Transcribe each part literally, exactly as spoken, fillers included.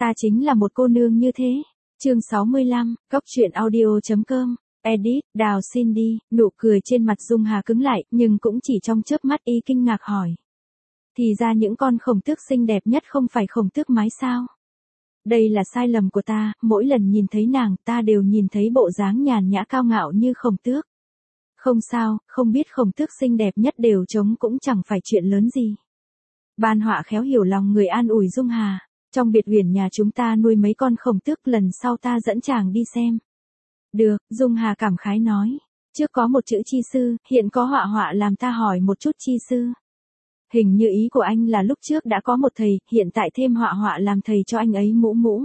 Ta chính là một cô nương như thế. Chương sáu mươi lăm, góc truyện audio.com. Edit, Đào xin đi, nụ cười trên mặt Dung Hà cứng lại, nhưng cũng chỉ trong chớp mắt y kinh ngạc hỏi. Thì ra những con khổng tước xinh đẹp nhất không phải khổng tước mái sao? Đây là sai lầm của ta, mỗi lần nhìn thấy nàng ta đều nhìn thấy bộ dáng nhàn nhã cao ngạo như khổng tước. Không sao, không biết khổng tước xinh đẹp nhất đều trống cũng chẳng phải chuyện lớn gì. Ban Họa khéo hiểu lòng người an ủi Dung Hà. Trong biệt viện nhà chúng ta nuôi mấy con khổng tước, lần sau ta dẫn chàng đi xem. Được, Dung Hà cảm khái nói. Trước có một chữ chi sư, hiện có họa họa làm ta hỏi một chút chi sư. Hình như ý của anh là lúc trước đã có một thầy, hiện tại thêm họa họa làm thầy cho anh ấy mũ mũ.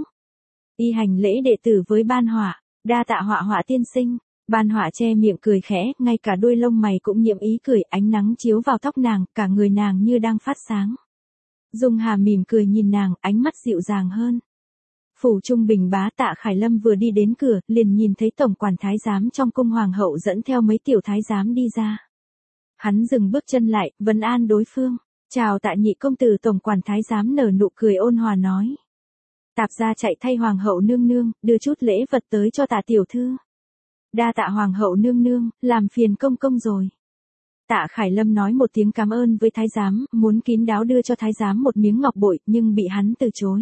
Y hành lễ đệ tử với Ban Họa, đa tạ họa họa tiên sinh. Ban Họa che miệng cười khẽ, ngay cả đuôi lông mày cũng nhiễm ý cười, ánh nắng chiếu vào tóc nàng, cả người nàng như đang phát sáng. Dung Hà mỉm cười nhìn nàng, ánh mắt dịu dàng hơn. Phủ Trung Bình bá Tạ Khải Lâm vừa đi đến cửa, liền nhìn thấy tổng quản thái giám trong cung hoàng hậu dẫn theo mấy tiểu thái giám đi ra. Hắn dừng bước chân lại, vấn an đối phương. Chào Tạ nhị công tử. Tổng quản thái giám nở nụ cười ôn hòa nói. Tạp gia chạy thay hoàng hậu nương nương, đưa chút lễ vật tới cho Tạ tiểu thư. Đa tạ hoàng hậu nương nương, làm phiền công công rồi. Tạ Khải Lâm nói một tiếng cảm ơn với thái giám, muốn kín đáo đưa cho thái giám một miếng ngọc bội, nhưng bị hắn từ chối.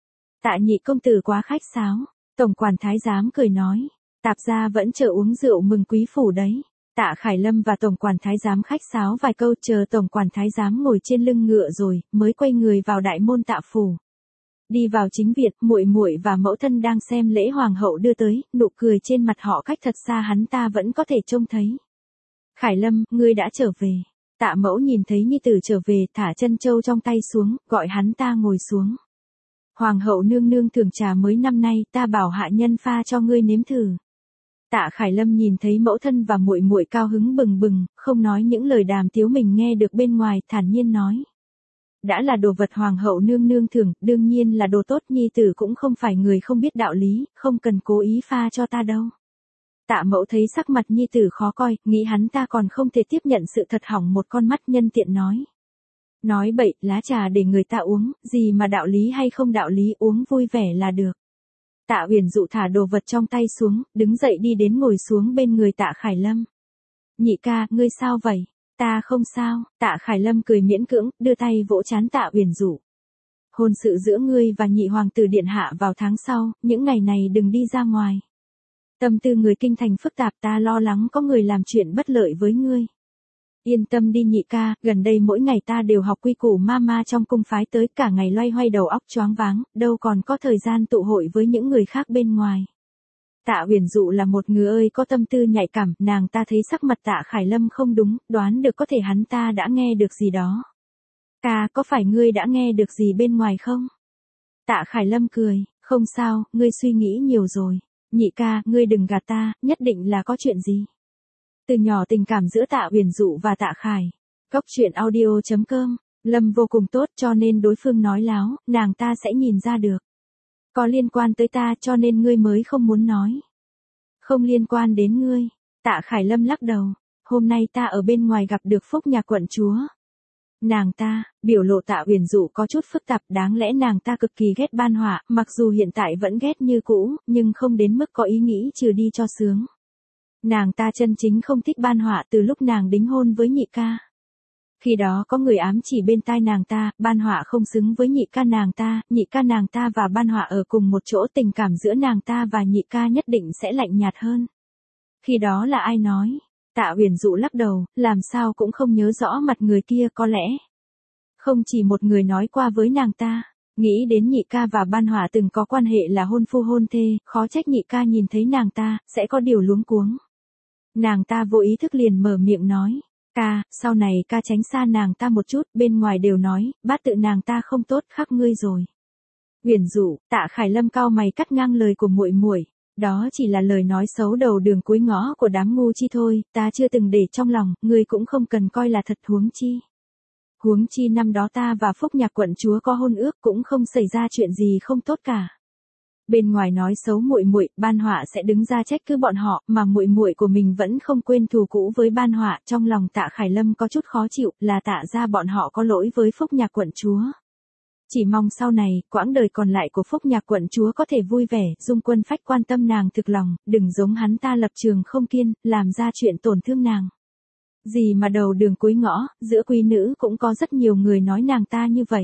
Tạ nhị công tử quá khách sáo. Tổng quản thái giám cười nói. Tạp gia vẫn chờ uống rượu mừng quý phủ đấy. Tạ Khải Lâm và tổng quản thái giám khách sáo vài câu, chờ tổng quản thái giám ngồi trên lưng ngựa rồi, mới quay người vào đại môn Tạ phủ. Đi vào chính viện, muội muội và mẫu thân đang xem lễ hoàng hậu đưa tới, nụ cười trên mặt họ cách thật xa hắn ta vẫn có thể trông thấy. Khải Lâm, ngươi đã trở về. Tạ mẫu nhìn thấy nhi tử trở về, thả chân châu trong tay xuống, gọi hắn ta ngồi xuống. Hoàng hậu nương nương thưởng trà mới năm nay, ta bảo hạ nhân pha cho ngươi nếm thử. Tạ Khải Lâm nhìn thấy mẫu thân và muội muội cao hứng bừng bừng, không nói những lời đàm tiếu mình nghe được bên ngoài, thản nhiên nói. Đã là đồ vật hoàng hậu nương nương thưởng, đương nhiên là đồ tốt, nhi tử cũng không phải người không biết đạo lý, không cần cố ý pha cho ta đâu. Tạ mẫu thấy sắc mặt nhi tử khó coi, nghĩ hắn ta còn không thể tiếp nhận sự thật, hỏng một con mắt, nhân tiện nói. Nói bậy, lá trà để người ta uống, gì mà đạo lý hay không đạo lý, uống vui vẻ là được. Tạ Uyển Dụ thả đồ vật trong tay xuống, đứng dậy đi đến ngồi xuống bên người Tạ Khải Lâm. Nhị ca, ngươi sao vậy? Ta không sao. Tạ Khải Lâm cười miễn cưỡng, đưa tay vỗ trán Tạ Uyển Dụ. Hôn sự giữa ngươi và nhị hoàng tử điện hạ vào tháng sau, những ngày này đừng đi ra ngoài. Tâm tư người kinh thành phức tạp, ta lo lắng có người làm chuyện bất lợi với ngươi. Yên tâm đi nhị ca, gần đây mỗi ngày ta đều học quy củ mama trong cung phái tới, cả ngày loay hoay đầu óc choáng váng, đâu còn có thời gian tụ hội với những người khác bên ngoài. Tạ Uyển Dụ là một người ơi có tâm tư nhạy cảm, nàng ta thấy sắc mặt Tạ Khải Lâm không đúng, đoán được có thể hắn ta đã nghe được gì đó. Ca, có phải ngươi đã nghe được gì bên ngoài không? Tạ Khải Lâm cười, không sao, ngươi suy nghĩ nhiều rồi. Nhị ca, ngươi đừng gạt ta, nhất định là có chuyện gì. Từ nhỏ tình cảm giữa Tạ Uyển Dụ và Tạ Khải. Góc truyện audio.com. Lâm vô cùng tốt cho nên đối phương nói láo, nàng ta sẽ nhìn ra được. Có liên quan tới ta cho nên ngươi mới không muốn nói. Không liên quan đến ngươi. Tạ Khải Lâm lắc đầu. Hôm nay ta ở bên ngoài gặp được Phúc nhà quận chúa. Nàng ta, biểu lộ Tạ Uyển Dụ có chút phức tạp, đáng lẽ nàng ta cực kỳ ghét Ban Họa, mặc dù hiện tại vẫn ghét như cũ, nhưng không đến mức có ý nghĩ trừ đi cho sướng. Nàng ta chân chính không thích Ban Họa từ lúc nàng đính hôn với nhị ca. Khi đó có người ám chỉ bên tai nàng ta, Ban Họa không xứng với nhị ca nàng ta, nhị ca nàng ta và Ban Họa ở cùng một chỗ, tình cảm giữa nàng ta và nhị ca nhất định sẽ lạnh nhạt hơn. Khi đó là ai nói? Tạ Uyển Dụ lắc đầu, làm sao cũng không nhớ rõ mặt người kia, có lẽ không chỉ một người nói qua với nàng ta. Nghĩ đến nhị ca và Ban Họa từng có quan hệ là hôn phu hôn thê, khó trách nhị ca nhìn thấy nàng ta, sẽ có điều luống cuống. Nàng ta vô ý thức liền mở miệng nói, ca, sau này ca tránh xa nàng ta một chút, bên ngoài đều nói, bát tự nàng ta không tốt, khắc ngươi rồi. Uyển Dụ, Tạ Khải Lâm cau mày cắt ngang lời của muội muội, đó chỉ là lời nói xấu đầu đường cuối ngõ của đám ngu chi thôi, ta chưa từng để trong lòng, ngươi cũng không cần coi là thật, huống chi. Huống chi năm đó ta và Phúc nhà quận chúa có hôn ước, cũng không xảy ra chuyện gì không tốt cả. Bên ngoài nói xấu muội muội, Ban Họa sẽ đứng ra trách cứ bọn họ, mà muội muội của mình vẫn không quên thù cũ với Ban Họa, trong lòng Tạ Khải Lâm có chút khó chịu, là Tạ gia bọn họ có lỗi với Phúc nhà quận chúa. Chỉ mong sau này, quãng đời còn lại của Phúc Nhạc quận chúa có thể vui vẻ, Dung Quân Phách quan tâm nàng thực lòng, đừng giống hắn ta lập trường không kiên, làm ra chuyện tổn thương nàng. Gì mà đầu đường cuối ngõ, giữa quý nữ cũng có rất nhiều người nói nàng ta như vậy.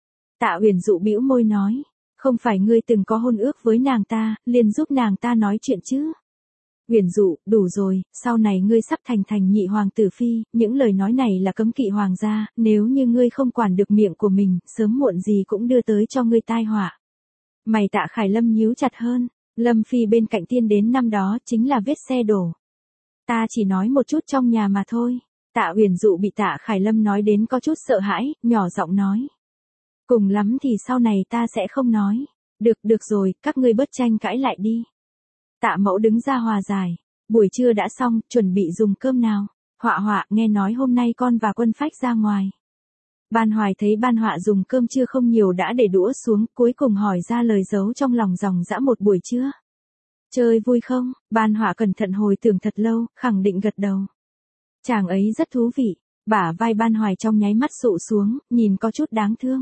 Tạ Uyển Dụ bĩu môi nói, không phải ngươi từng có hôn ước với nàng ta, liền giúp nàng ta nói chuyện chứ. Uyển Dụ, đủ rồi, sau này ngươi sắp thành thành nhị hoàng tử phi, những lời nói này là cấm kỵ hoàng gia, nếu như ngươi không quản được miệng của mình, sớm muộn gì cũng đưa tới cho ngươi tai họa. Mày Tạ Khải Lâm nhíu chặt hơn, Lâm Phi bên cạnh tiên đến năm đó chính là vết xe đổ. Ta chỉ nói một chút trong nhà mà thôi. Tạ Uyển Dụ bị Tạ Khải Lâm nói đến có chút sợ hãi, nhỏ giọng nói. Cùng lắm thì sau này ta sẽ không nói. Được, được rồi, các ngươi bớt tranh cãi lại đi. Tạ Mẫu đứng ra hòa giải. Buổi trưa đã xong, chuẩn bị dùng cơm nào. Họa Họa, nghe nói hôm nay con và Quân Phách ra ngoài. Ban Hoài thấy Ban Họa dùng cơm trưa không nhiều đã để đũa xuống, cuối cùng hỏi ra lời giấu trong lòng dòng dã một buổi trưa. Chơi vui không? Ban Họa cẩn thận hồi tưởng thật lâu, khẳng định gật đầu. Chàng ấy rất thú vị. Bả vai Ban Hoài trong nháy mắt sụ xuống, nhìn có chút đáng thương.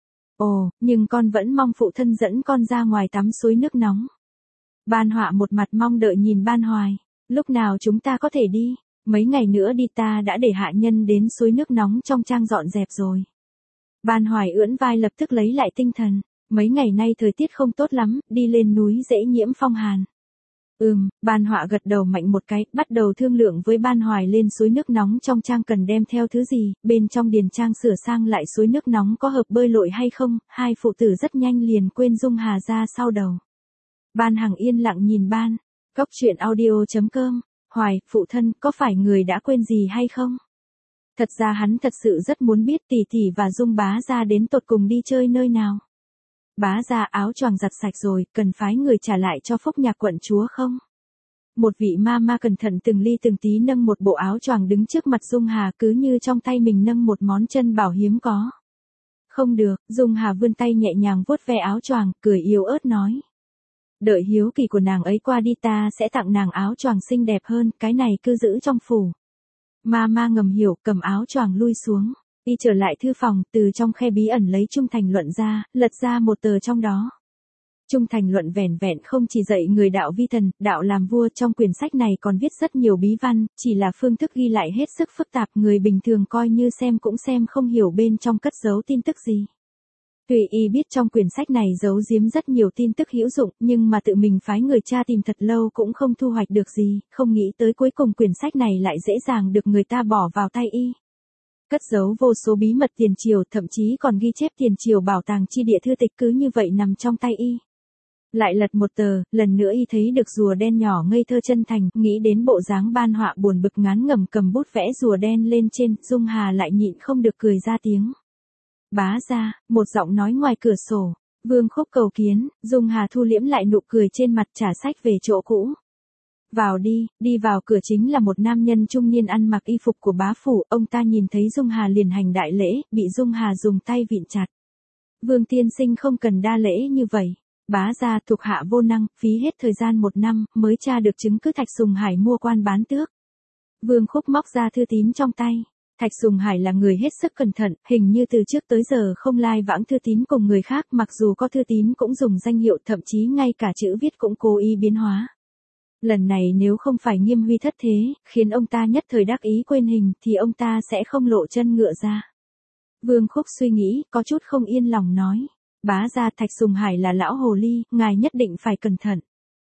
Ồ, nhưng con vẫn mong phụ thân dẫn con ra ngoài tắm suối nước nóng. Ban Họa một mặt mong đợi nhìn Ban Hoài. Lúc nào chúng ta có thể đi? Mấy ngày nữa đi, ta đã để hạ nhân đến suối nước nóng trong trang dọn dẹp rồi. Ban Hoài ưỡn vai lập tức lấy lại tinh thần. Mấy ngày nay thời tiết không tốt lắm, đi lên núi dễ nhiễm phong hàn. Ừm, Ban Họa gật đầu mạnh một cái, bắt đầu thương lượng với Ban Hoài lên suối nước nóng trong trang cần đem theo thứ gì, bên trong điền trang sửa sang lại suối nước nóng có hợp bơi lội hay không, hai phụ tử rất nhanh liền quên Dung Hà ra sau đầu. Ban Hằng yên lặng nhìn Ban, Cốc truyện audio chấm com, Hoài, phụ thân, có phải người đã quên gì hay không? Thật ra hắn thật sự rất muốn biết tỷ tỷ và Dung bá gia đến tột cùng đi chơi nơi nào. Bá gia áo choàng giặt sạch rồi, cần phái người trả lại cho Phúc Nhạc quận chúa không? Một vị ma ma cẩn thận từng ly từng tí nâng một bộ áo choàng đứng trước mặt Dung Hà cứ như trong tay mình nâng một món chân bảo hiếm có. Không được, Dung Hà vươn tay nhẹ nhàng vuốt ve áo choàng, cười yếu ớt nói. Đợi hiếu kỳ của nàng ấy qua đi ta sẽ tặng nàng áo choàng xinh đẹp hơn, cái này cứ giữ trong phủ. Ma ma ngầm hiểu, cầm áo choàng lui xuống. Đi trở lại thư phòng, từ trong khe bí ẩn lấy Trung Thành Luận ra, lật ra một tờ trong đó. Trung Thành Luận vẻn vẹn không chỉ dạy người đạo vi thần, đạo làm vua, trong quyển sách này còn viết rất nhiều bí văn, chỉ là phương thức ghi lại hết sức phức tạp, người bình thường coi như xem cũng xem không hiểu bên trong cất giấu tin tức gì. Tùy y biết trong quyển sách này giấu giếm rất nhiều tin tức hữu dụng, nhưng mà tự mình phái người tra tìm thật lâu cũng không thu hoạch được gì, không nghĩ tới cuối cùng quyển sách này lại dễ dàng được người ta bỏ vào tay y. Cất giấu vô số bí mật tiền triều, thậm chí còn ghi chép tiền triều bảo tàng chi địa thư tịch cứ như vậy nằm trong tay y. Lại lật một tờ, lần nữa y thấy được rùa đen nhỏ ngây thơ chân thành, nghĩ đến bộ dáng Ban Họa buồn bực ngán ngẩm cầm bút vẽ rùa đen lên trên, Dung Hà lại nhịn không được cười ra tiếng. Bá gia, một giọng nói ngoài cửa sổ, Vương Khúc cầu kiến, Dung Hà thu liễm lại nụ cười trên mặt, trả sách về chỗ cũ. Vào đi, đi vào cửa chính là một nam nhân trung niên ăn mặc y phục của bá phủ, ông ta nhìn thấy Dung Hà liền hành đại lễ, bị Dung Hà dùng tay vịn chặt. Vương tiên sinh không cần đa lễ như vậy. Bá gia, thuộc hạ vô năng, phí hết thời gian một năm, mới tra được chứng cứ Thạch Sùng Hải mua quan bán tước. Vương Khúc móc ra thư tín trong tay. Thạch Sùng Hải là người hết sức cẩn thận, hình như từ trước tới giờ không lai vãng thư tín cùng người khác, mặc dù có thư tín cũng dùng danh hiệu, thậm chí ngay cả chữ viết cũng cố ý biến hóa. Lần này nếu không phải Nghiêm Huy thất thế, khiến ông ta nhất thời đắc ý quên hình, thì ông ta sẽ không lộ chân ngựa ra. Vương Khúc suy nghĩ, có chút không yên lòng nói. Bá gia, Thạch Sùng Hải là lão hồ ly, ngài nhất định phải cẩn thận.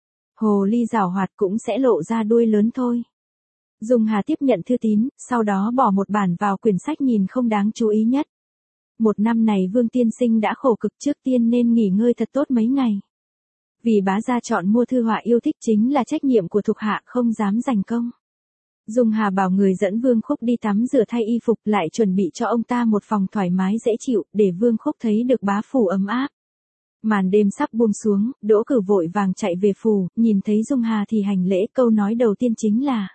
Hồ ly giảo hoạt cũng sẽ lộ ra đuôi lớn thôi. Dung Hà tiếp nhận thư tín, sau đó bỏ một bản vào quyển sách nhìn không đáng chú ý nhất. Một năm này Vương tiên sinh đã khổ cực, trước tiên nên nghỉ ngơi thật tốt mấy ngày. Vì bá gia chọn mua thư họa yêu thích chính là trách nhiệm của thuộc hạ, không dám giành công. Dung Hà bảo người dẫn Vương Khúc đi tắm rửa thay y phục, lại chuẩn bị cho ông ta một phòng thoải mái dễ chịu, để Vương Khúc thấy được bá phủ ấm áp. Màn đêm sắp buông xuống, Đỗ Cử vội vàng chạy về phủ, nhìn thấy Dung Hà thì hành lễ, câu nói đầu tiên chính là: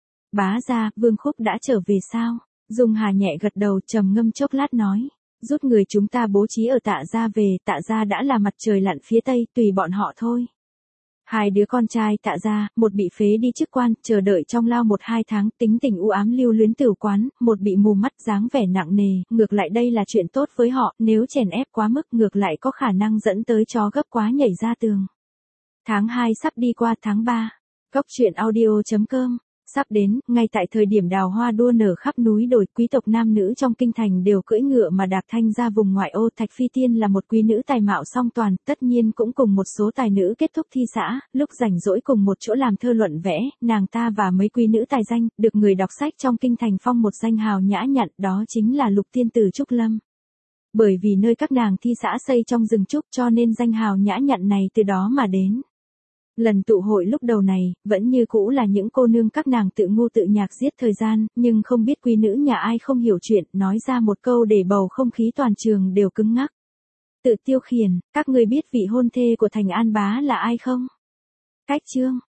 Bá gia, Vương Khúc đã trở về sao? Dung Hà nhẹ gật đầu, trầm ngâm chốc lát nói: Rút người chúng ta bố trí ở Tạ gia về, Tạ gia đã là mặt trời lặn phía tây, tùy bọn họ thôi. Hai đứa con trai Tạ gia, một bị phế đi chức quan, chờ đợi trong lao một hai tháng, tính tình u ám lưu luyến tửu quán, một bị mù mắt dáng vẻ nặng nề, ngược lại đây là chuyện tốt với họ, nếu chèn ép quá mức ngược lại có khả năng dẫn tới chó gấp quá nhảy ra tường. Tháng hai sắp đi qua, tháng ba. Góc truyện audio chấm com sắp đến, ngay tại thời điểm đào hoa đua nở khắp núi đồi, quý tộc nam nữ trong kinh thành đều cưỡi ngựa mà đạp thanh ra vùng ngoại ô. Thạch Phi Tiên là một quý nữ tài mạo song toàn, tất nhiên cũng cùng một số tài nữ kết thúc thi xã, lúc rảnh rỗi cùng một chỗ làm thơ luận vẽ, nàng ta và mấy quý nữ tài danh, được người đọc sách trong kinh thành phong một danh hào nhã nhặn, đó chính là Lục Tiên Tử Trúc Lâm. Bởi vì nơi các nàng thi xã xây trong rừng trúc cho nên danh hào nhã nhặn này từ đó mà đến. Lần tụ hội lúc đầu này, vẫn như cũ là những cô nương các nàng tự ngu tự nhạc giết thời gian, nhưng không biết quý nữ nhà ai không hiểu chuyện, nói ra một câu để bầu không khí toàn trường đều cứng ngắc. Tự Tiêu Khiển, các người biết vị hôn thê của Thành An Bá là ai không? Cách chương.